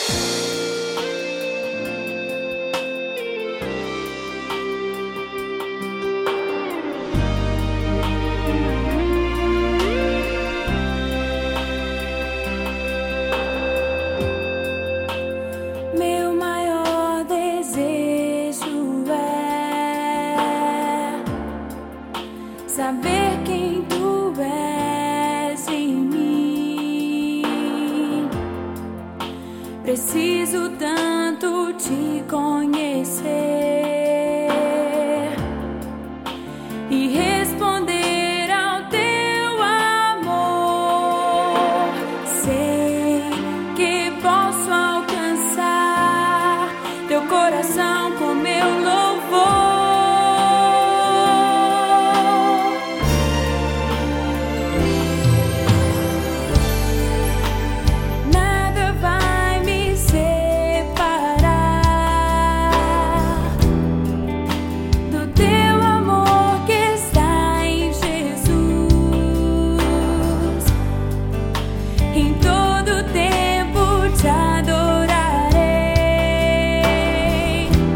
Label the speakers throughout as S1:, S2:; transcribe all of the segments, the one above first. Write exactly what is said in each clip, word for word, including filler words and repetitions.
S1: Saber quem tu és em mim. Preciso tanto te conhecer e responder ao teu amor. Sei que posso alcançar teu coração com meu louvor. Em todo tempo te adorarei.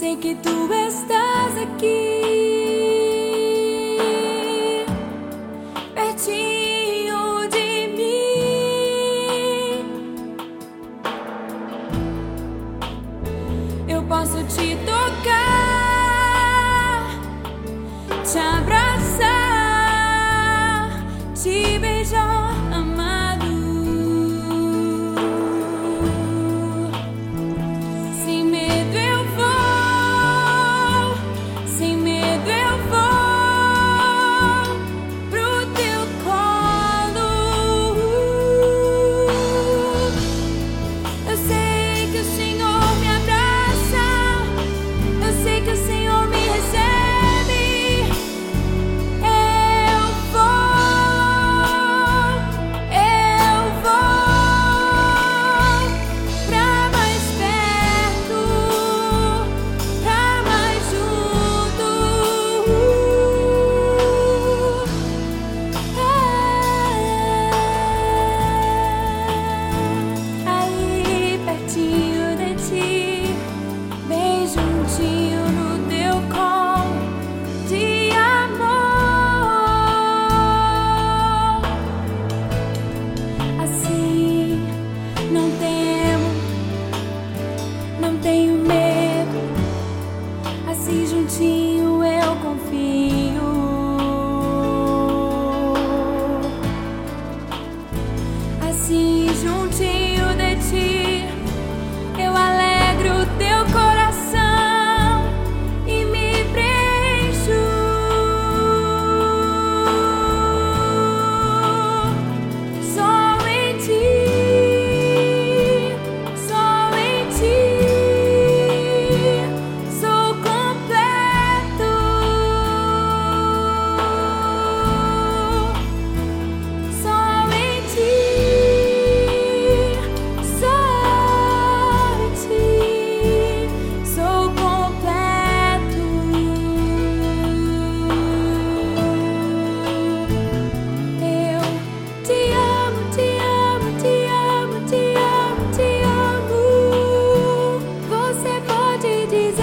S1: sei que tu estás aqui, pertinho de mim. Eu posso te tocar, te abraçar, te beijar, amado. Sem medo eu vou, sem medo eu vou pro teu colo. Eu sei que o Senhor me abraça, eu sei que o Senhor me recebe. Eu vou, eu vou pra mais perto, pra mais junto. Aí pertinho de ti, bem juntinho no teu colo de amor. Assim não temo, não tenho medo. Assim juntinho eu confio. Assim juntinho de ti eu alegro o teu coração e me preencho. Só em ti, só em ti sou completo. Só em ti, só em ti sou completo. Eu te amo, te amo, te amo, te amo, te amo. Você pode dizer